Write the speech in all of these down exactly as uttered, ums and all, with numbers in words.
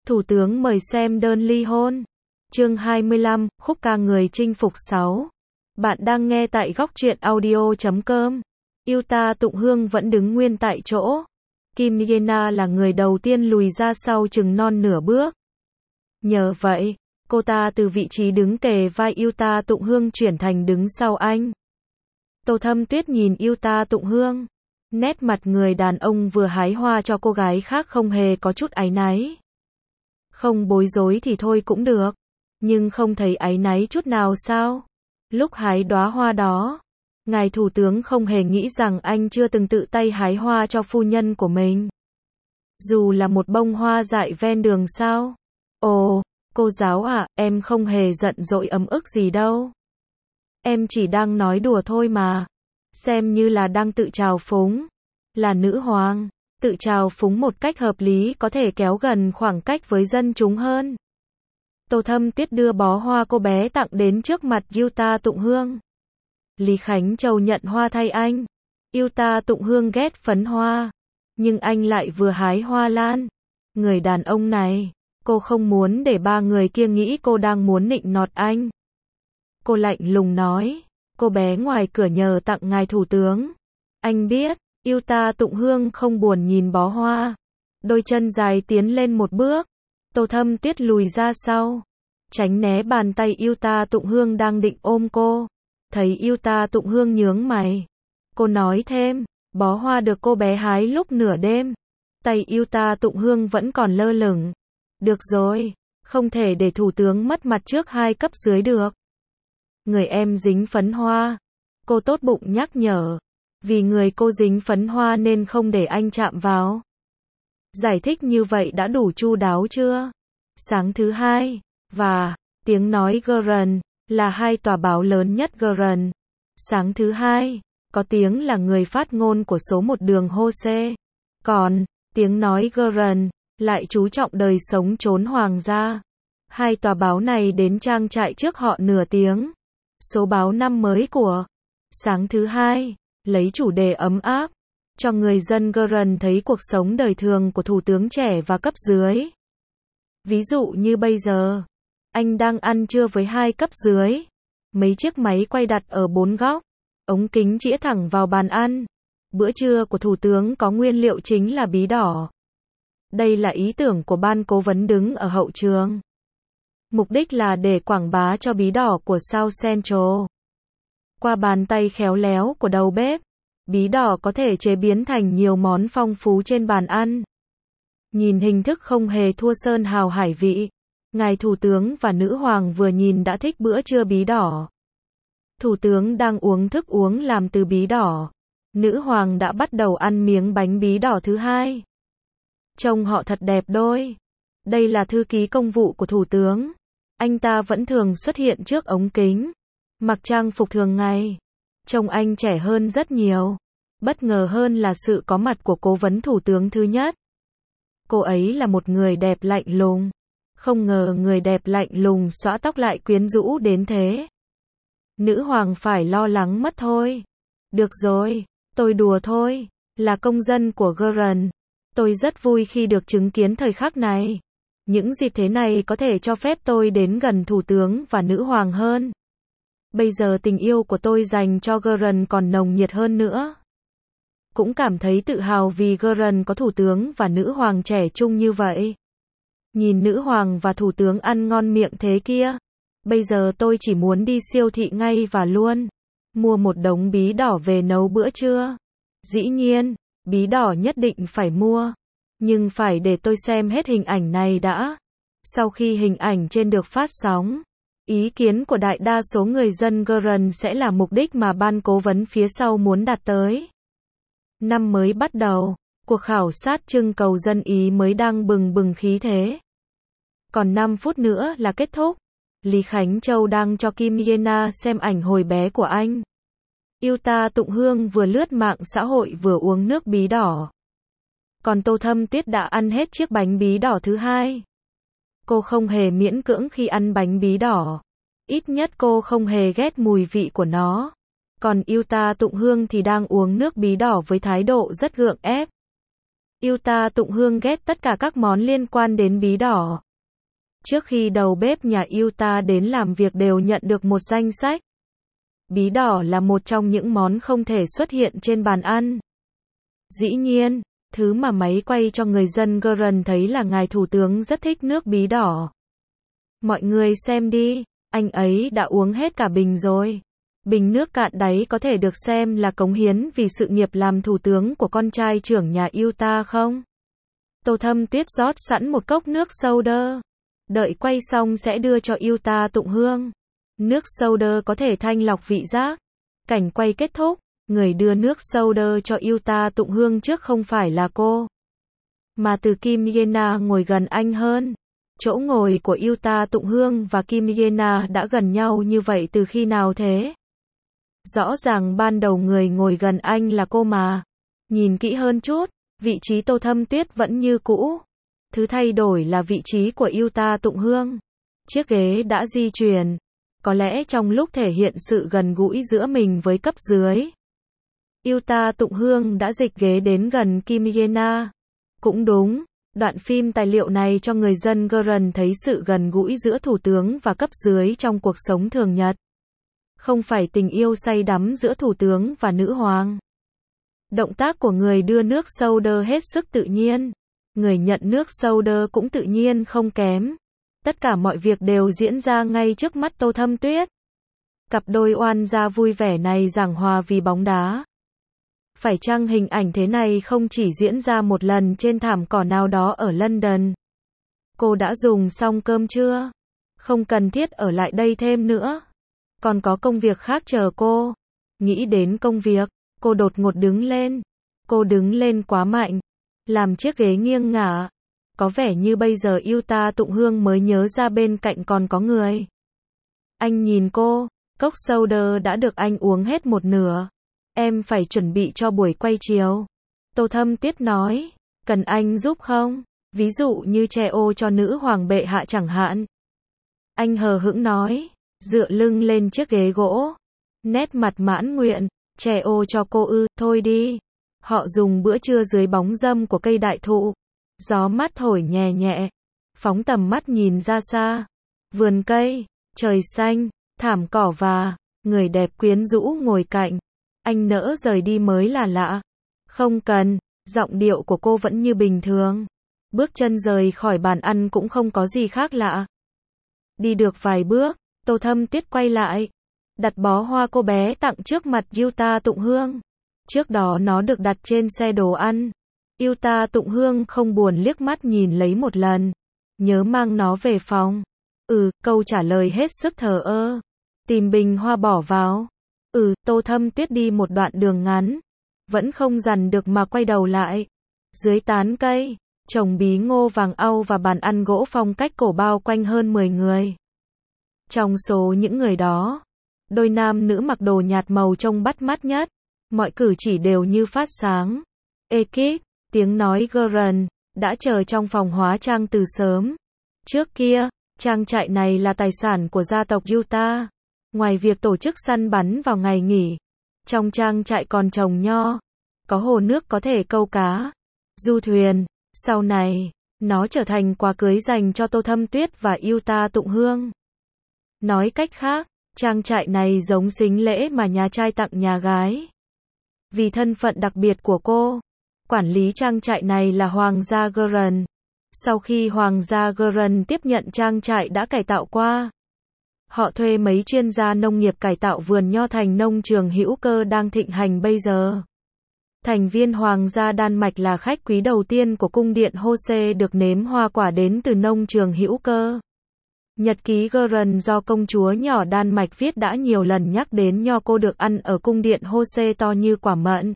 Thủ tướng mời xem đơn ly hôn. Chương hai mươi lăm, khúc ca người chinh phục sáu. Bạn đang nghe tại góc truyện audio chấm com. Yuta Tụng Hương vẫn đứng nguyên tại chỗ. Kim Yena là người đầu tiên lùi ra sau chừng non nửa bước. Nhờ vậy, cô ta từ vị trí đứng kề vai Yuta Tụng Hương chuyển thành đứng sau anh. Tô Thâm Tuyết nhìn Yuta Tụng Hương. Nét mặt người đàn ông vừa hái hoa cho cô gái khác không hề có chút áy náy. Không bối rối thì thôi cũng được. Nhưng không thấy áy náy chút nào sao? Lúc hái đóa hoa đó, ngài thủ tướng không hề nghĩ rằng anh chưa từng tự tay hái hoa cho phu nhân của mình. Dù là một bông hoa dại ven đường sao? Ồ, cô giáo à, em không hề giận dỗi ấm ức gì đâu. Em chỉ đang nói đùa thôi mà. Xem như là đang tự trào phúng. Là nữ hoàng, tự trào phúng một cách hợp lý có thể kéo gần khoảng cách với dân chúng hơn. Tô Thâm Tuyết đưa bó hoa cô bé tặng đến trước mặt Yuta Tụng Hương. Lý Khánh Châu nhận hoa thay anh. Yuta Tụng Hương ghét phấn hoa, nhưng anh lại vừa hái hoa lan. Người đàn ông này, cô không muốn để ba người kia nghĩ cô đang muốn nịnh nọt anh. Cô lạnh lùng nói, cô bé ngoài cửa nhờ tặng ngài thủ tướng. Anh biết. Yuta Tụng Hương không buồn nhìn bó hoa. Đôi chân dài tiến lên một bước. Tô Thâm Tuyết lùi ra sau, tránh né bàn tay Yuta Tụng Hương đang định ôm cô. Thấy Yuta Tụng Hương nhướng mày, cô nói thêm, bó hoa được cô bé hái lúc nửa đêm. Tay Yuta Tụng Hương vẫn còn lơ lửng. Được rồi, không thể để thủ tướng mất mặt trước hai cấp dưới được. Người em dính phấn hoa. Cô tốt bụng nhắc nhở. Vì người cô dính phấn hoa nên không để anh chạm vào. Giải thích như vậy đã đủ chu đáo chưa? Sáng thứ hai, và tiếng nói Gurren là hai tòa báo lớn nhất Gurren. Sáng thứ hai, có tiếng là người phát ngôn của số một đường Hose. Còn, tiếng nói Gurren lại chú trọng đời sống trốn hoàng gia. Hai tòa báo này đến trang trại trước họ nửa tiếng. Số báo năm mới của sáng thứ hai lấy chủ đề ấm áp, cho người dân Gurren thấy cuộc sống đời thường của thủ tướng trẻ và cấp dưới. Ví dụ như bây giờ, anh đang ăn trưa với hai cấp dưới. Mấy chiếc máy quay đặt ở bốn góc, ống kính chĩa thẳng vào bàn ăn. Bữa trưa của thủ tướng có nguyên liệu chính là bí đỏ. Đây là ý tưởng của ban cố vấn đứng ở hậu trường. Mục đích là để quảng bá cho bí đỏ của South Central. Qua bàn tay khéo léo của đầu bếp, bí đỏ có thể chế biến thành nhiều món phong phú trên bàn ăn. Nhìn hình thức không hề thua sơn hào hải vị. Ngài thủ tướng và nữ hoàng vừa nhìn đã thích bữa trưa bí đỏ. Thủ tướng đang uống thức uống làm từ bí đỏ. Nữ hoàng đã bắt đầu ăn miếng bánh bí đỏ thứ hai. Trông họ thật đẹp đôi. Đây là thư ký công vụ của thủ tướng. Anh ta vẫn thường xuất hiện trước ống kính, mặc trang phục thường ngày. Trông anh trẻ hơn rất nhiều. Bất ngờ hơn là sự có mặt của cố vấn thủ tướng thứ nhất. Cô ấy là một người đẹp lạnh lùng. Không ngờ người đẹp lạnh lùng xõa tóc lại quyến rũ đến thế. Nữ hoàng phải lo lắng mất thôi. Được rồi, tôi đùa thôi. Là công dân của Gurren, tôi rất vui khi được chứng kiến thời khắc này. Những dịp thế này có thể cho phép tôi đến gần thủ tướng và nữ hoàng hơn. Bây giờ tình yêu của tôi dành cho Gurren còn nồng nhiệt hơn nữa. Cũng cảm thấy tự hào vì Gurren có thủ tướng và nữ hoàng trẻ trung như vậy. Nhìn nữ hoàng và thủ tướng ăn ngon miệng thế kia. Bây giờ tôi chỉ muốn đi siêu thị ngay và luôn. Mua một đống bí đỏ về nấu bữa trưa. Dĩ nhiên, bí đỏ nhất định phải mua. Nhưng phải để tôi xem hết hình ảnh này đã. Sau khi hình ảnh trên được phát sóng, ý kiến của đại đa số người dân Gurren sẽ là mục đích mà ban cố vấn phía sau muốn đạt tới. Năm mới bắt đầu, cuộc khảo sát trưng cầu dân Ý mới đang bừng bừng khí thế. Còn năm phút nữa là kết thúc. Lý Khánh Châu đang cho Kim Yena xem ảnh hồi bé của anh. Yuta Tụng Hương vừa lướt mạng xã hội vừa uống nước bí đỏ. Còn Tô Thâm Tuyết đã ăn hết chiếc bánh bí đỏ thứ hai. Cô không hề miễn cưỡng khi ăn bánh bí đỏ. Ít nhất cô không hề ghét mùi vị của nó. Còn Yuta Tụng Hương thì đang uống nước bí đỏ với thái độ rất gượng ép. Yuta Tụng Hương ghét tất cả các món liên quan đến bí đỏ. Trước khi đầu bếp nhà Yuta đến làm việc đều nhận được một danh sách. Bí đỏ là một trong những món không thể xuất hiện trên bàn ăn. Dĩ nhiên, thứ mà máy quay cho người dân Gurren thấy là ngài thủ tướng rất thích nước bí đỏ. Mọi người xem đi, anh ấy đã uống hết cả bình rồi. Bình nước cạn đáy có thể được xem là cống hiến vì sự nghiệp làm thủ tướng của con trai trưởng nhà Yuta không? Tô Thâm Tuyết rót sẵn một cốc nước soda. Đợi quay xong sẽ đưa cho Yuta Tụng Hương. Nước soda có thể thanh lọc vị giác. Cảnh quay kết thúc, người đưa nước soda cho Yuta Tụng Hương trước không phải là cô, mà từ Kim Yena ngồi gần anh hơn. Chỗ ngồi của Yuta Tụng Hương và Kim Yena đã gần nhau như vậy từ khi nào thế? Rõ ràng ban đầu người ngồi gần anh là cô mà. Nhìn kỹ hơn chút, vị trí Tô Thâm Tuyết vẫn như cũ. Thứ thay đổi là vị trí của Yuta Tụng Hương. Chiếc ghế đã di chuyển. Có lẽ trong lúc thể hiện sự gần gũi giữa mình với cấp dưới, Yuta Tụng Hương đã dịch ghế đến gần Kim Yena. Cũng đúng, đoạn phim tài liệu này cho người dân Gurren thấy sự gần gũi giữa thủ tướng và cấp dưới trong cuộc sống thường nhật. Không phải tình yêu say đắm giữa thủ tướng và nữ hoàng. Động tác của người đưa nước soda hết sức tự nhiên. Người nhận nước soda cũng tự nhiên không kém. Tất cả mọi việc đều diễn ra ngay trước mắt Tô Thâm Tuyết. Cặp đôi oan gia vui vẻ này giảng hòa vì bóng đá. Phải chăng hình ảnh thế này không chỉ diễn ra một lần trên thảm cỏ nào đó ở London? Cô đã dùng xong cơm chưa? Không cần thiết ở lại đây thêm nữa. Còn có công việc khác chờ cô. Nghĩ đến công việc, cô đột ngột đứng lên. Cô đứng lên quá mạnh, làm chiếc ghế nghiêng ngả. Có vẻ như bây giờ Yuta Tụng Hương mới nhớ ra bên cạnh còn có người. Anh nhìn cô, cốc soda đã được anh uống hết một nửa. Em phải chuẩn bị cho buổi quay chiều. Tô Thâm Tuyết nói, cần anh giúp không? Ví dụ như che ô cho nữ hoàng bệ hạ chẳng hạn. Anh hờ hững nói, dựa lưng lên chiếc ghế gỗ. Nét mặt mãn nguyện, che ô cho cô ư, thôi đi. Họ dùng bữa trưa dưới bóng râm của cây đại thụ. Gió mát thổi nhẹ nhẹ, phóng tầm mắt nhìn ra xa. Vườn cây, trời xanh, thảm cỏ và người đẹp quyến rũ ngồi cạnh. Anh nỡ rời đi mới là lạ. Không cần, giọng điệu của cô vẫn như bình thường. Bước chân rời khỏi bàn ăn cũng không có gì khác lạ. Đi được vài bước, Tô Thâm Tuyết quay lại, đặt bó hoa cô bé tặng trước mặt Yuta Tụng Hương. Trước đó nó được đặt trên xe đồ ăn. Yuta Tụng Hương không buồn liếc mắt nhìn lấy một lần. Nhớ mang nó về phòng. Ừ, câu trả lời hết sức thờ ơ. Tìm bình hoa bỏ vào. Ừ, Tô Thâm Tuyết đi một đoạn đường ngắn. Vẫn không dằn được mà quay đầu lại. Dưới tán cây, trồng bí ngô vàng au và bàn ăn gỗ phong cách cổ bao quanh hơn mười người. Trong số những người đó, đôi nam nữ mặc đồ nhạt màu trông bắt mắt nhất. Mọi cử chỉ đều như phát sáng. Ekip, tiếng nói Gurren, đã chờ trong phòng hóa trang từ sớm. Trước kia, trang trại này là tài sản của gia tộc Yuta. Ngoài việc tổ chức săn bắn vào ngày nghỉ, trong trang trại còn trồng nho, có hồ nước có thể câu cá, du thuyền. Sau này, nó trở thành quà cưới dành cho Tô Thâm Tuyết và Yuta Tụng Hương. Nói cách khác, trang trại này giống sính lễ mà nhà trai tặng nhà gái. Vì thân phận đặc biệt của cô, quản lý trang trại này là Hoàng gia Gurren. Sau khi Hoàng gia Gurren tiếp nhận trang trại đã cải tạo qua, họ thuê mấy chuyên gia nông nghiệp cải tạo vườn nho thành nông trường hữu cơ đang thịnh hành bây giờ. Thành viên Hoàng gia Đan Mạch là khách quý đầu tiên của cung điện Hose được nếm hoa quả đến từ nông trường hữu cơ. Nhật ký Gurren do công chúa nhỏ Đan Mạch viết đã nhiều lần nhắc đến nho cô được ăn ở cung điện Hose to như quả mận.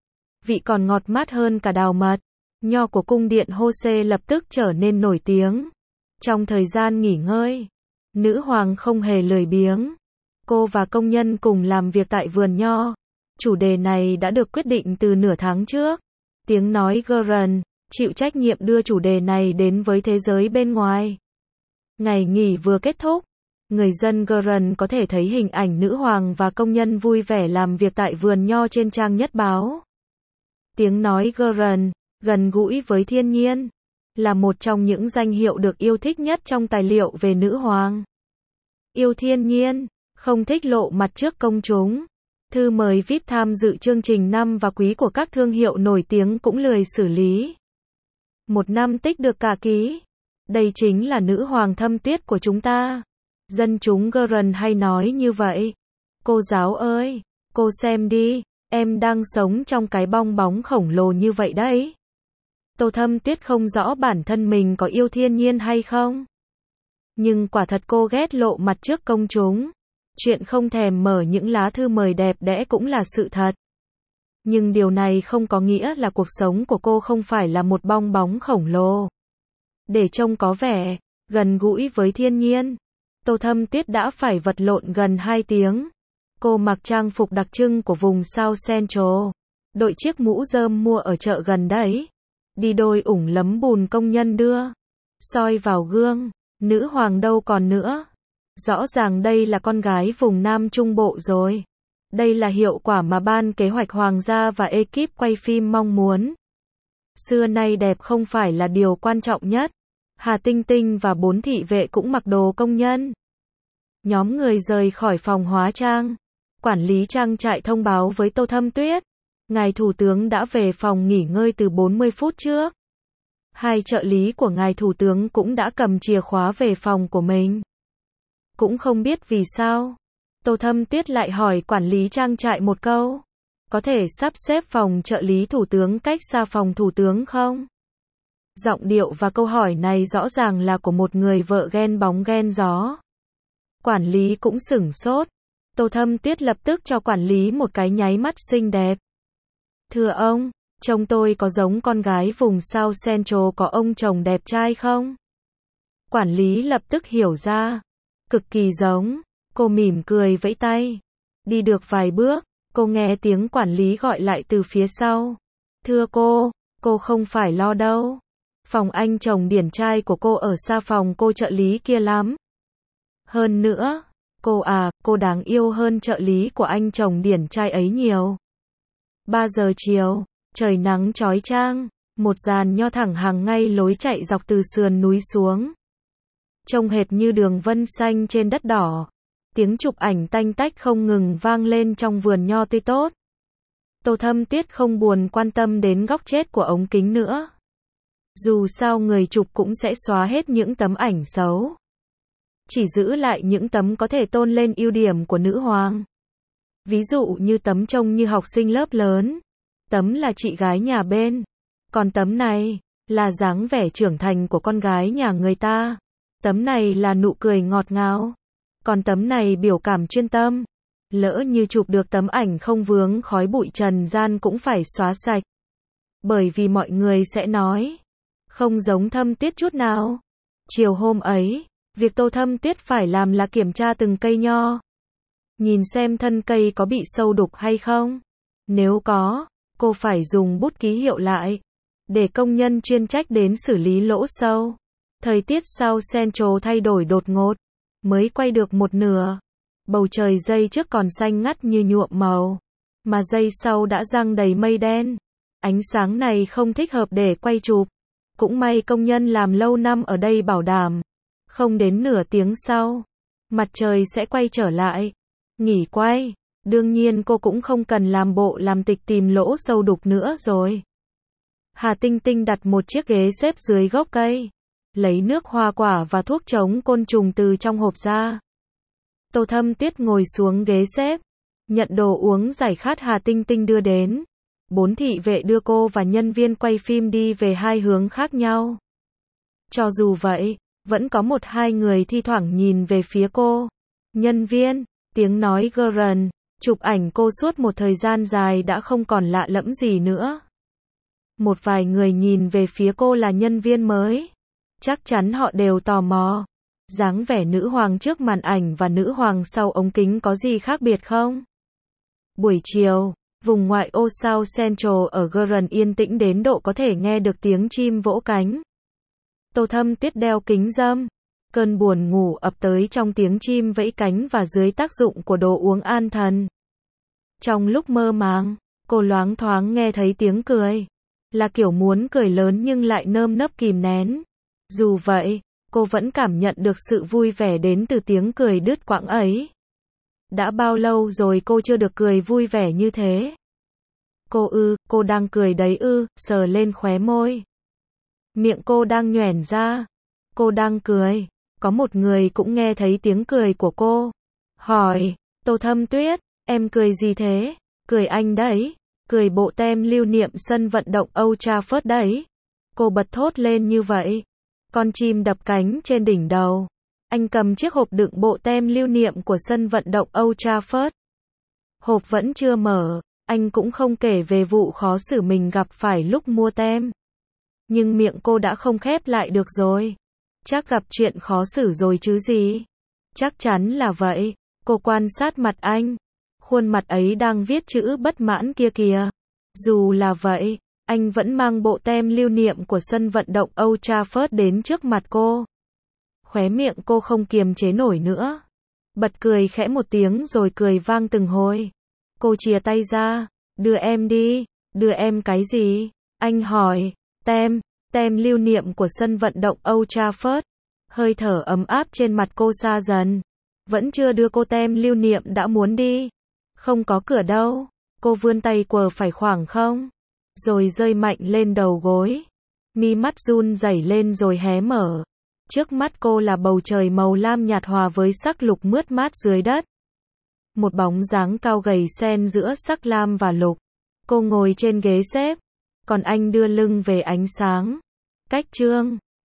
Vị còn ngọt mát hơn cả đào mật. Nho của cung điện Hose lập tức trở nên nổi tiếng. Trong thời gian nghỉ ngơi, nữ hoàng không hề lười biếng. Cô và công nhân cùng làm việc tại vườn nho. Chủ đề này đã được quyết định từ nửa tháng trước. Tiếng nói Gurren chịu trách nhiệm đưa chủ đề này đến với thế giới bên ngoài. Ngày nghỉ vừa kết thúc, người dân Gurren có thể thấy hình ảnh nữ hoàng và công nhân vui vẻ làm việc tại vườn nho trên trang nhất báo. Tiếng nói Gurren Gần gũi với thiên nhiên là một trong những danh hiệu được yêu thích nhất trong tài liệu về nữ hoàng. Yêu thiên nhiên, không thích lộ mặt trước công chúng. Thư mời vi ai pi tham dự chương trình năm và quý của các thương hiệu nổi tiếng cũng lười xử lý. Một năm tích được cả ký. Đây chính là nữ hoàng thâm tuyết của chúng ta. Dân chúng Gurren hay nói như vậy. Cô giáo ơi, cô xem đi, em đang sống trong cái bong bóng khổng lồ như vậy đấy. Tô Thâm Tuyết không rõ bản thân mình có yêu thiên nhiên hay không. Nhưng quả thật cô ghét lộ mặt trước công chúng. Chuyện không thèm mở những lá thư mời đẹp đẽ cũng là sự thật. Nhưng điều này không có nghĩa là cuộc sống của cô không phải là một bong bóng khổng lồ. Để trông có vẻ gần gũi với thiên nhiên, Tô Thâm Tuyết đã phải vật lộn gần hai tiếng. Cô mặc trang phục đặc trưng của vùng South Central, đội chiếc mũ rơm mua ở chợ gần đấy, đi đôi ủng lấm bùn công nhân đưa, soi vào gương, nữ hoàng đâu còn nữa. Rõ ràng đây là con gái vùng Nam Trung Bộ rồi. Đây là hiệu quả mà ban kế hoạch hoàng gia và ekip quay phim mong muốn. Xưa nay đẹp không phải là điều quan trọng nhất. Hà Tinh Tinh và bốn thị vệ cũng mặc đồ công nhân. Nhóm người rời khỏi phòng hóa trang. Quản lý trang trại thông báo với Tô Thâm Tuyết. Ngài Thủ tướng đã về phòng nghỉ ngơi từ bốn mươi phút trước. Hai trợ lý của Ngài Thủ tướng cũng đã cầm chìa khóa về phòng của mình. Cũng không biết vì sao. Tô Thâm Tuyết lại hỏi quản lý trang trại một câu. Có thể sắp xếp phòng trợ lý thủ tướng cách xa phòng thủ tướng không? Giọng điệu và câu hỏi này rõ ràng là của một người vợ ghen bóng ghen gió. Quản lý cũng sửng sốt. Tô Thâm Tuyết lập tức cho quản lý một cái nháy mắt xinh đẹp. Thưa ông, chồng tôi có giống con gái vùng South Central có ông chồng đẹp trai không? Quản lý lập tức hiểu ra. Cực kỳ giống. Cô mỉm cười vẫy tay. Đi được vài bước, cô nghe tiếng quản lý gọi lại từ phía sau. Thưa cô, cô không phải lo đâu. Phòng anh chồng điển trai của cô ở xa phòng cô trợ lý kia lắm. Hơn nữa, cô à, cô đáng yêu hơn trợ lý của anh chồng điển trai ấy nhiều. ba giờ chiều, trời nắng chói chang, một dàn nho thẳng hàng ngay lối chạy dọc từ sườn núi xuống. Trông hệt như đường vân xanh trên đất đỏ. Tiếng chụp ảnh tanh tách không ngừng vang lên trong vườn nho tươi tốt. Tô Thâm Tuyết không buồn quan tâm đến góc chết của ống kính nữa. Dù sao người chụp cũng sẽ xóa hết những tấm ảnh xấu. Chỉ giữ lại những tấm có thể tôn lên ưu điểm của nữ hoàng. Ví dụ như tấm trông như học sinh lớp lớn. Tấm là chị gái nhà bên. Còn tấm này, là dáng vẻ trưởng thành của con gái nhà người ta. Tấm này là nụ cười ngọt ngào. Còn tấm này biểu cảm chuyên tâm. Lỡ như chụp được tấm ảnh không vướng khói bụi trần gian cũng phải xóa sạch. Bởi vì mọi người sẽ nói, không giống Thâm Tuyết chút nào. Chiều hôm ấy, việc Tô Thâm Tuyết phải làm là kiểm tra từng cây nho. Nhìn xem thân cây có bị sâu đục hay không. Nếu có, cô phải dùng bút ký hiệu lại. Để công nhân chuyên trách đến xử lý lỗ sâu. Thời tiết South Central thay đổi đột ngột. Mới quay được một nửa. Bầu trời giây trước còn xanh ngắt như nhuộm màu. Mà giây sau đã giăng đầy mây đen. Ánh sáng này không thích hợp để quay chụp. Cũng may công nhân làm lâu năm ở đây bảo đảm. Không đến nửa tiếng sau, mặt trời sẽ quay trở lại. Nghỉ quay. Đương nhiên cô cũng không cần làm bộ làm tịch tìm lỗ sâu đục nữa rồi. Hà Tinh Tinh đặt một chiếc ghế xếp dưới gốc cây. Lấy nước hoa quả và thuốc chống côn trùng từ trong hộp ra. Tô Thâm Tuyết ngồi xuống ghế xếp. Nhận đồ uống giải khát Hà Tinh Tinh đưa đến. Bốn thị vệ đưa cô và nhân viên quay phim đi về hai hướng khác nhau. Cho dù vậy, vẫn có một hai người thi thoảng nhìn về phía cô. Nhân viên, tiếng nói Gurren, chụp ảnh cô suốt một thời gian dài đã không còn lạ lẫm gì nữa. Một vài người nhìn về phía cô là nhân viên mới. Chắc chắn họ đều tò mò. Dáng vẻ nữ hoàng trước màn ảnh và nữ hoàng sau ống kính có gì khác biệt không? Buổi chiều, vùng ngoại ô South Central ở Gurren yên tĩnh đến độ có thể nghe được tiếng chim vỗ cánh. Tô Thâm Tuyết đeo kính râm. Cơn buồn ngủ ập tới trong tiếng chim vẫy cánh và dưới tác dụng của đồ uống an thần. Trong lúc mơ màng, cô loáng thoáng nghe thấy tiếng cười. là kiểu muốn cười lớn nhưng lại nơm nớp kìm nén. Dù vậy, cô vẫn cảm nhận được sự vui vẻ đến từ tiếng cười đứt quãng ấy. Đã bao lâu rồi cô chưa được cười vui vẻ như thế? Cô ư, cô đang cười đấy ư, sờ lên khóe môi. Miệng cô đang nhoẻn ra. Cô đang cười. Có một người cũng nghe thấy tiếng cười của cô. Hỏi, Tô Thâm Tuyết, em cười gì thế? Cười anh đấy. Cười bộ tem lưu niệm sân vận động Old Trafford đấy. Cô bật thốt lên như vậy. Con chim đập cánh trên đỉnh đầu. Anh cầm chiếc hộp đựng bộ tem lưu niệm của sân vận động Old Trafford. Hộp vẫn chưa mở, anh cũng không kể về vụ khó xử mình gặp phải lúc mua tem. Nhưng miệng cô đã không khép lại được rồi. Chắc gặp chuyện khó xử rồi chứ gì. Chắc chắn là vậy. Cô quan sát mặt anh. Khuôn mặt ấy đang viết chữ bất mãn kia kìa. Dù là vậy, anh vẫn mang bộ tem lưu niệm của sân vận động Old Trafford đến trước mặt cô. Khóe miệng cô không kiềm chế nổi nữa. Bật cười khẽ một tiếng rồi cười vang từng hồi. Cô chìa tay ra. Đưa em đi. Đưa em cái gì? Anh hỏi. Tem. Tem lưu niệm của sân vận động Old Trafford. Hơi thở ấm áp trên mặt cô xa dần. Vẫn chưa đưa cô tem lưu niệm đã muốn đi. Không có cửa đâu. Cô vươn tay quờ phải khoảng không. Rồi rơi mạnh lên đầu gối. Mi mắt run rẩy lên rồi hé mở. Trước mắt cô là bầu trời màu lam nhạt hòa với sắc lục mướt mát dưới đất. Một bóng dáng cao gầy xen giữa sắc lam và lục. Cô ngồi trên ghế xếp. Còn anh đưa lưng về ánh sáng. Cách chương